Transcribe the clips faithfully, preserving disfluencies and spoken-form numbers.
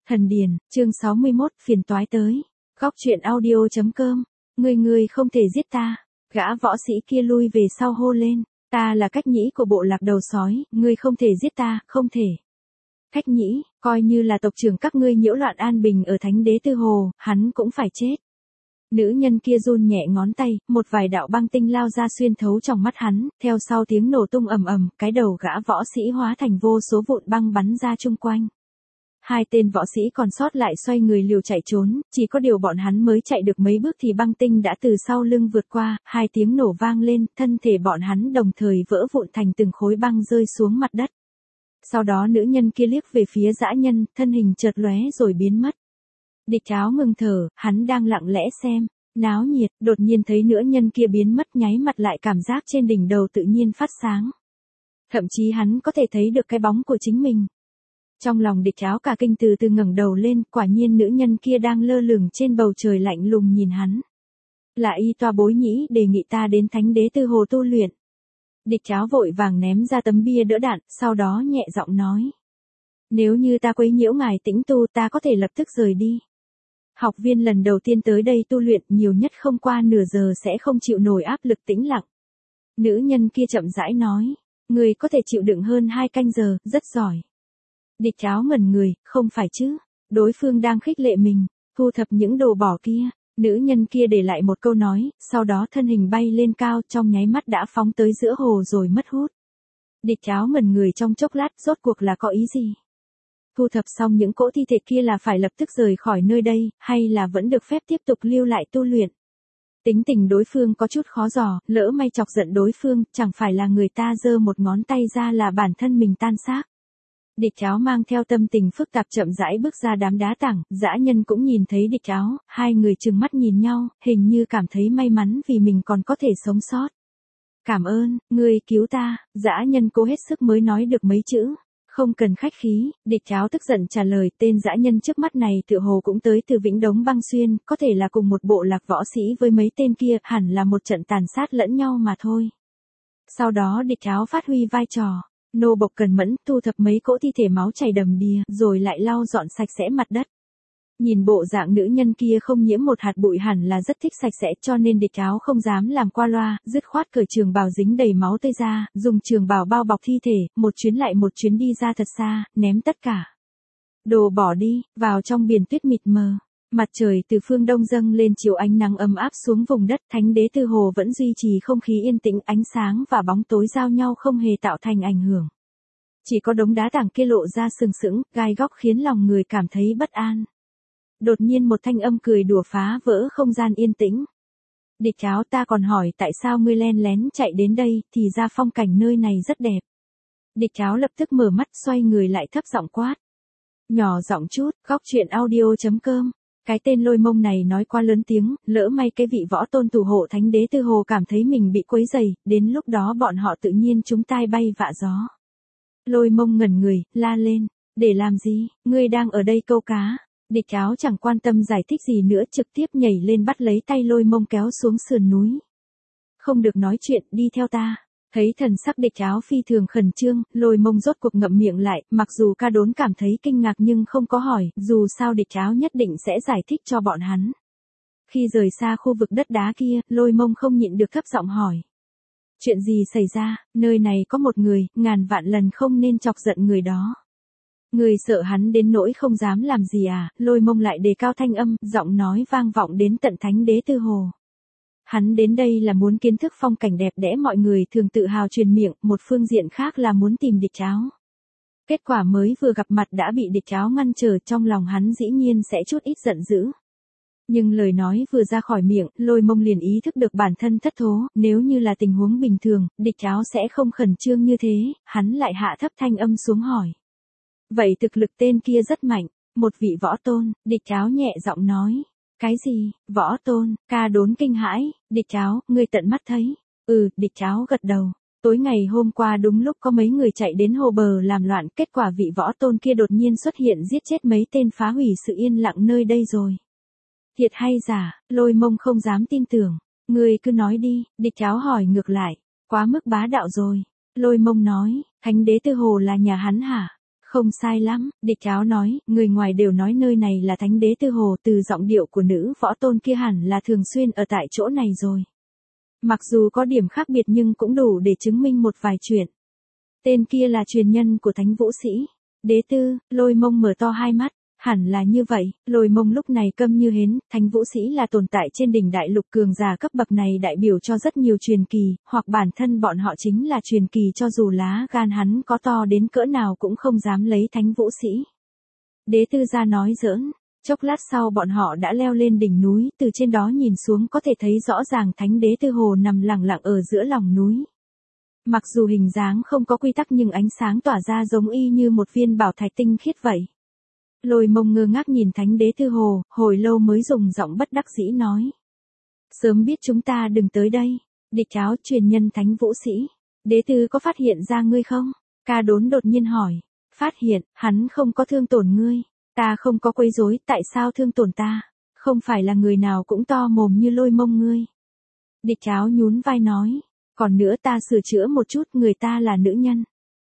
Thần Điền, chương sáu mươi mốt, phiền toái tới. Góc truyện audio.com. Ngươi ngươi không thể giết ta. Gã võ sĩ kia lui về sau hô lên. Ta là Cách Nhĩ của bộ lạc đầu sói, ngươi không thể giết ta, không thể. Cách Nhĩ, coi như là tộc trưởng các ngươi nhiễu loạn an bình ở Thánh Đế Tư Hồ, hắn cũng phải chết. Nữ nhân kia run nhẹ ngón tay, một vài đạo băng tinh lao ra xuyên thấu trong mắt hắn, theo sau tiếng nổ tung ầm ầm, cái đầu gã võ sĩ hóa thành vô số vụn băng bắn ra chung quanh. Hai tên võ sĩ còn sót lại xoay người liều chạy trốn, chỉ có điều bọn hắn mới chạy được mấy bước thì băng tinh đã từ sau lưng vượt qua, hai tiếng nổ vang lên, thân thể bọn hắn đồng thời vỡ vụn thành từng khối băng rơi xuống mặt đất. Sau đó nữ nhân kia liếc về phía dã nhân, thân hình chợt lóe rồi biến mất. Địch Tháo ngừng thở, hắn đang lặng lẽ xem, náo nhiệt, đột nhiên thấy nữ nhân kia biến mất, nháy mặt lại cảm giác trên đỉnh đầu tự nhiên phát sáng. Thậm chí hắn có thể thấy được cái bóng của chính mình. Trong lòng Địch Tháo cả kinh, từ từ ngẩng đầu lên, quả nhiên nữ nhân kia đang lơ lửng trên bầu trời lạnh lùng nhìn hắn. Là y toa bối nhĩ đề nghị ta đến Thánh Đế Tư Hồ tu luyện. Địch Tháo vội vàng ném ra tấm bia đỡ đạn, sau đó nhẹ giọng nói. Nếu như ta quấy nhiễu ngài tĩnh tu, ta có thể lập tức rời đi. Học viên lần đầu tiên tới đây tu luyện, nhiều nhất không qua nửa giờ sẽ không chịu nổi áp lực tĩnh lặng. Nữ nhân kia chậm rãi nói, người có thể chịu đựng hơn hai canh giờ, rất giỏi. Địch Tháo ngẩn người, không phải chứ, đối phương đang khích lệ mình, thu thập những đồ bỏ kia. Nữ nhân kia để lại một câu nói, sau đó thân hình bay lên cao, trong nháy mắt đã phóng tới giữa hồ rồi mất hút. Địch Tháo ngẩn người trong chốc lát, rốt cuộc là có ý gì? Thu thập xong những cỗ thi thể kia là phải lập tức rời khỏi nơi đây, hay là vẫn được phép tiếp tục lưu lại tu luyện? Tính tình đối phương có chút khó dò, lỡ may chọc giận đối phương, chẳng phải là người ta giơ một ngón tay ra là bản thân mình tan xác. Địch Tháo mang theo tâm tình phức tạp chậm rãi bước ra đám đá tảng, dã nhân cũng nhìn thấy Địch Tháo, hai người trừng mắt nhìn nhau, hình như cảm thấy may mắn vì mình còn có thể sống sót. Cảm ơn, ngươi cứu ta, dã nhân cố hết sức mới nói được mấy chữ. Không cần khách khí, Địch Tháo tức giận trả lời, tên dã nhân trước mắt này tựa hồ cũng tới từ Vĩnh Đống Băng Xuyên, có thể là cùng một bộ lạc võ sĩ với mấy tên kia, hẳn là một trận tàn sát lẫn nhau mà thôi. Sau đó Địch Tháo phát huy vai trò. Nô bộc cần mẫn, thu thập mấy cỗ thi thể máu chảy đầm đìa, rồi lại lau dọn sạch sẽ mặt đất. Nhìn bộ dạng nữ nhân kia không nhiễm một hạt bụi, hẳn là rất thích sạch sẽ, cho nên Địch Tháo không dám làm qua loa, dứt khoát cởi trường bào dính đầy máu tươi ra, dùng trường bào bao bọc thi thể, một chuyến lại một chuyến đi ra thật xa, ném tất cả đồ bỏ đi, vào trong biển tuyết mịt mờ. Mặt trời từ phương đông dâng lên chiếu ánh nắng ấm áp xuống vùng đất, Thánh Đế Tư Hồ vẫn duy trì không khí yên tĩnh, ánh sáng và bóng tối giao nhau không hề tạo thành ảnh hưởng. Chỉ có đống đá tảng kia lộ ra sừng sững, gai góc khiến lòng người cảm thấy bất an. Đột nhiên một thanh âm cười đùa phá vỡ không gian yên tĩnh. Địch Tháo, ta còn hỏi tại sao ngươi len lén chạy đến đây, thì ra phong cảnh nơi này rất đẹp. Địch Tháo lập tức mở mắt, xoay người lại thấp giọng quát. Nhỏ giọng chút, góc truyện audio.com. Cái tên Lôi Mông này nói quá lớn tiếng, lỡ may cái vị võ tôn thủ hộ Thánh Đế Tư Hồ cảm thấy mình bị quấy rầy, đến lúc đó bọn họ tự nhiên trúng tai bay vạ gió. Lôi Mông ngẩn người, la lên, để làm gì, ngươi đang ở đây câu cá. Địch Tháo chẳng quan tâm giải thích gì nữa, trực tiếp nhảy lên bắt lấy tay Lôi Mông kéo xuống sườn núi. Không được nói chuyện, đi theo ta. Thấy thần sắc Địch Tháo phi thường khẩn trương, Lôi Mông rốt cuộc ngậm miệng lại, mặc dù ca đốn cảm thấy kinh ngạc nhưng không có hỏi, dù sao Địch Tháo nhất định sẽ giải thích cho bọn hắn. Khi rời xa khu vực đất đá kia, Lôi Mông không nhịn được thấp giọng hỏi. Chuyện gì xảy ra, nơi này có một người, ngàn vạn lần không nên chọc giận người đó. Người sợ hắn đến nỗi không dám làm gì à, Lôi Mông lại đề cao thanh âm, giọng nói vang vọng đến tận Thánh Đế Tư Hồ. Hắn đến đây là muốn kiến thức phong cảnh đẹp đẽ mọi người thường tự hào truyền miệng, một phương diện khác là muốn tìm Địch Tháo. Kết quả mới vừa gặp mặt đã bị Địch Tháo ngăn trở, trong lòng hắn dĩ nhiên sẽ chút ít giận dữ. Nhưng lời nói vừa ra khỏi miệng, Lôi Mông liền ý thức được bản thân thất thố, nếu như là tình huống bình thường, Địch Tháo sẽ không khẩn trương như thế, hắn lại hạ thấp thanh âm xuống hỏi. Vậy thực lực tên kia rất mạnh, một vị võ tôn, Địch Tháo nhẹ giọng nói. Cái gì, võ tôn, ca đốn kinh hãi, Địch Tháo, ngươi tận mắt thấy. Ừ, Địch Tháo gật đầu. Tối ngày hôm qua đúng lúc có mấy người chạy đến hồ bờ làm loạn, kết quả vị võ tôn kia đột nhiên xuất hiện giết chết mấy tên, phá hủy sự yên lặng nơi đây rồi. Thiệt hay giả, Lôi Mông không dám tin tưởng. Ngươi cứ nói đi, Địch Tháo hỏi ngược lại. Quá mức bá đạo rồi. Lôi Mông nói, Thánh Đế Tư Hồ là nhà hắn hả? Không sai lắm, địch áo nói, người ngoài đều nói nơi này là thánh đế tư hồ, từ giọng điệu của nữ võ tôn kia hẳn là thường xuyên ở tại chỗ này rồi. Mặc dù có điểm khác biệt nhưng cũng đủ để chứng minh một vài chuyện. Tên kia là truyền nhân của thánh vũ sĩ. Đế tư, Lôi Mông mở to hai mắt. Hẳn là như vậy, Lôi Mông lúc này câm như hến, thánh vũ sĩ là tồn tại trên đỉnh đại lục cường giả cấp bậc này đại biểu cho rất nhiều truyền kỳ, hoặc bản thân bọn họ chính là truyền kỳ cho dù lá gan hắn có to đến cỡ nào cũng không dám lấy thánh vũ sĩ. Đế tư ra nói giỡn, chốc lát sau bọn họ đã leo lên đỉnh núi, từ trên đó nhìn xuống có thể thấy rõ ràng thánh đế tư hồ nằm lặng lặng ở giữa lòng núi. Mặc dù hình dáng không có quy tắc nhưng ánh sáng tỏa ra giống y như một viên bảo thạch tinh khiết vậy. Lôi Mông ngơ ngác nhìn thánh đế tư hồ, hồi lâu mới dùng giọng bất đắc dĩ nói. Sớm biết chúng ta đừng tới đây. Địch áo truyền nhân thánh vũ sĩ. Đế tư có phát hiện ra ngươi không? Ca đốn đột nhiên hỏi. Phát hiện, hắn không có thương tổn ngươi. Ta không có quấy rối, tại sao thương tổn ta? Không phải là người nào cũng to mồm như Lôi Mông ngươi. Địch áo nhún vai nói. Còn nữa ta sửa chữa một chút, người ta là nữ nhân.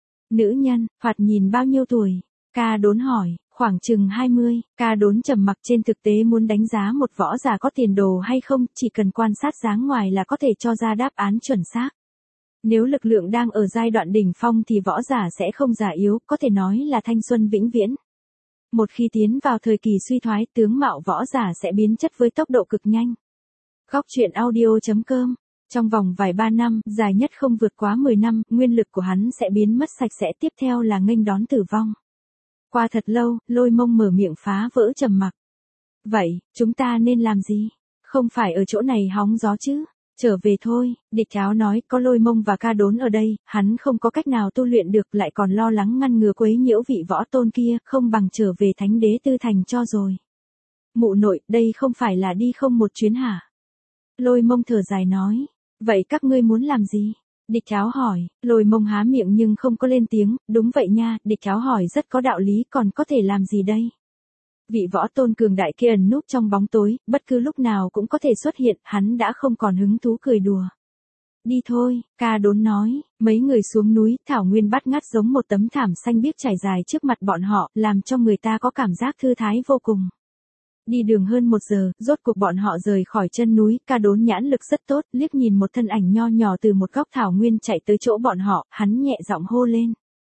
Nữ nhân, thoạt nhìn bao nhiêu tuổi? Ca đốn hỏi. Khoảng chừng hai mươi, Ca đốn trầm mặc, trên thực tế muốn đánh giá một võ giả có tiền đồ hay không, chỉ cần quan sát dáng ngoài là có thể cho ra đáp án chuẩn xác. Nếu lực lượng đang ở giai đoạn đỉnh phong thì võ giả sẽ không già yếu, có thể nói là thanh xuân vĩnh viễn. Một khi tiến vào thời kỳ suy thoái, tướng mạo võ giả sẽ biến chất với tốc độ cực nhanh. Góc truyện audio chấm com. Trong vòng vài ba năm, dài nhất không vượt quá mười năm, nguyên lực của hắn sẽ biến mất sạch sẽ, tiếp theo là nghênh đón tử vong. Qua thật lâu, Lôi Mông mở miệng phá vỡ trầm mặc. Vậy, chúng ta nên làm gì? Không phải ở chỗ này hóng gió chứ? Trở về thôi, địch áo nói, có Lôi Mông và Ca đốn ở đây, hắn không có cách nào tu luyện được, lại còn lo lắng ngăn ngừa quấy nhiễu vị võ tôn kia, không bằng trở về thánh đế tư thành cho rồi. Mụ nội, đây không phải là đi không một chuyến hả? Lôi Mông thở dài nói, vậy các ngươi muốn làm gì? Địch áo hỏi, Lôi Mông há miệng nhưng không có lên tiếng, đúng vậy nha, địch áo hỏi rất có đạo lý, còn có thể làm gì đây? Vị võ tôn cường đại kia ẩn núp trong bóng tối, bất cứ lúc nào cũng có thể xuất hiện, hắn đã không còn hứng thú cười đùa. Đi thôi, Ca đốn nói, mấy người xuống núi, thảo nguyên bát ngát giống một tấm thảm xanh biếc trải dài trước mặt bọn họ, làm cho người ta có cảm giác thư thái vô cùng. Đi đường hơn một giờ, rốt cuộc bọn họ rời khỏi chân núi, Ca đốn nhãn lực rất tốt, liếc nhìn một thân ảnh nho nhỏ từ một góc thảo nguyên chạy tới chỗ bọn họ, hắn nhẹ giọng hô lên.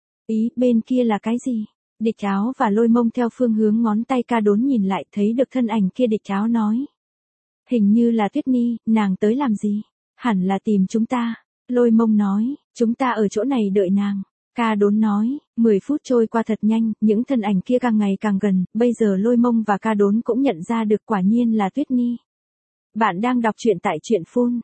Ý, bên kia là cái gì? Địch áo và Lôi Mông theo phương hướng ngón tay Ca đốn nhìn lại, thấy được thân ảnh kia. Địch áo nói. Hình như là Tuyết Ni, nàng tới làm gì? Hẳn là tìm chúng ta. Lôi Mông nói, chúng ta ở chỗ này đợi nàng. Ca đốn nói, mười phút trôi qua thật nhanh, những thân ảnh kia càng ngày càng gần, bây giờ Lôi Mông và Ca đốn cũng nhận ra được quả nhiên là Tuyết Ni. Bạn đang đọc truyện tại truyện phun,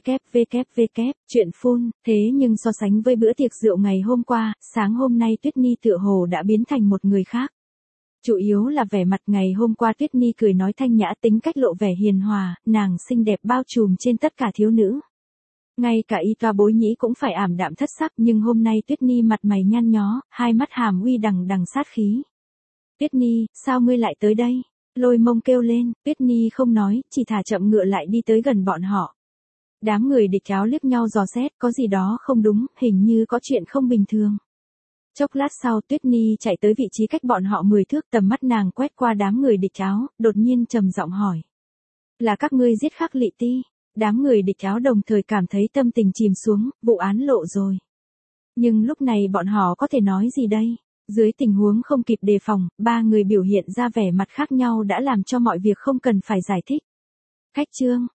www, truyện phun, thế nhưng so sánh với bữa tiệc rượu ngày hôm qua, sáng hôm nay Tuyết Ni tựa hồ đã biến thành một người khác. Chủ yếu là vẻ mặt ngày hôm qua Tuyết Ni cười nói thanh nhã, tính cách lộ vẻ hiền hòa, nàng xinh đẹp bao trùm trên tất cả thiếu nữ. Ngay cả y toa bối nhĩ cũng phải ảm đạm thất sắc, nhưng hôm nay Tuyết Ni mặt mày nhăn nhó, hai mắt hàm uy đằng đằng sát khí. Tuyết Ni, sao ngươi lại tới đây? Lôi Mông kêu lên, Tuyết Ni không nói, chỉ thả chậm ngựa lại đi tới gần bọn họ. Đám người địch áo liếc nhau dò xét, có gì đó không đúng, hình như có chuyện không bình thường. Chốc lát sau Tuyết Ni chạy tới vị trí cách bọn họ mười thước, tầm mắt nàng quét qua đám người địch áo, đột nhiên trầm giọng hỏi. Là các ngươi giết Khắc Lị Ti? Đám người địch áo đồng thời cảm thấy tâm tình chìm xuống, vụ án lộ rồi. Nhưng lúc này bọn họ có thể nói gì đây? Dưới tình huống không kịp đề phòng, ba người biểu hiện ra vẻ mặt khác nhau đã làm cho mọi việc không cần phải giải thích. Khách trương,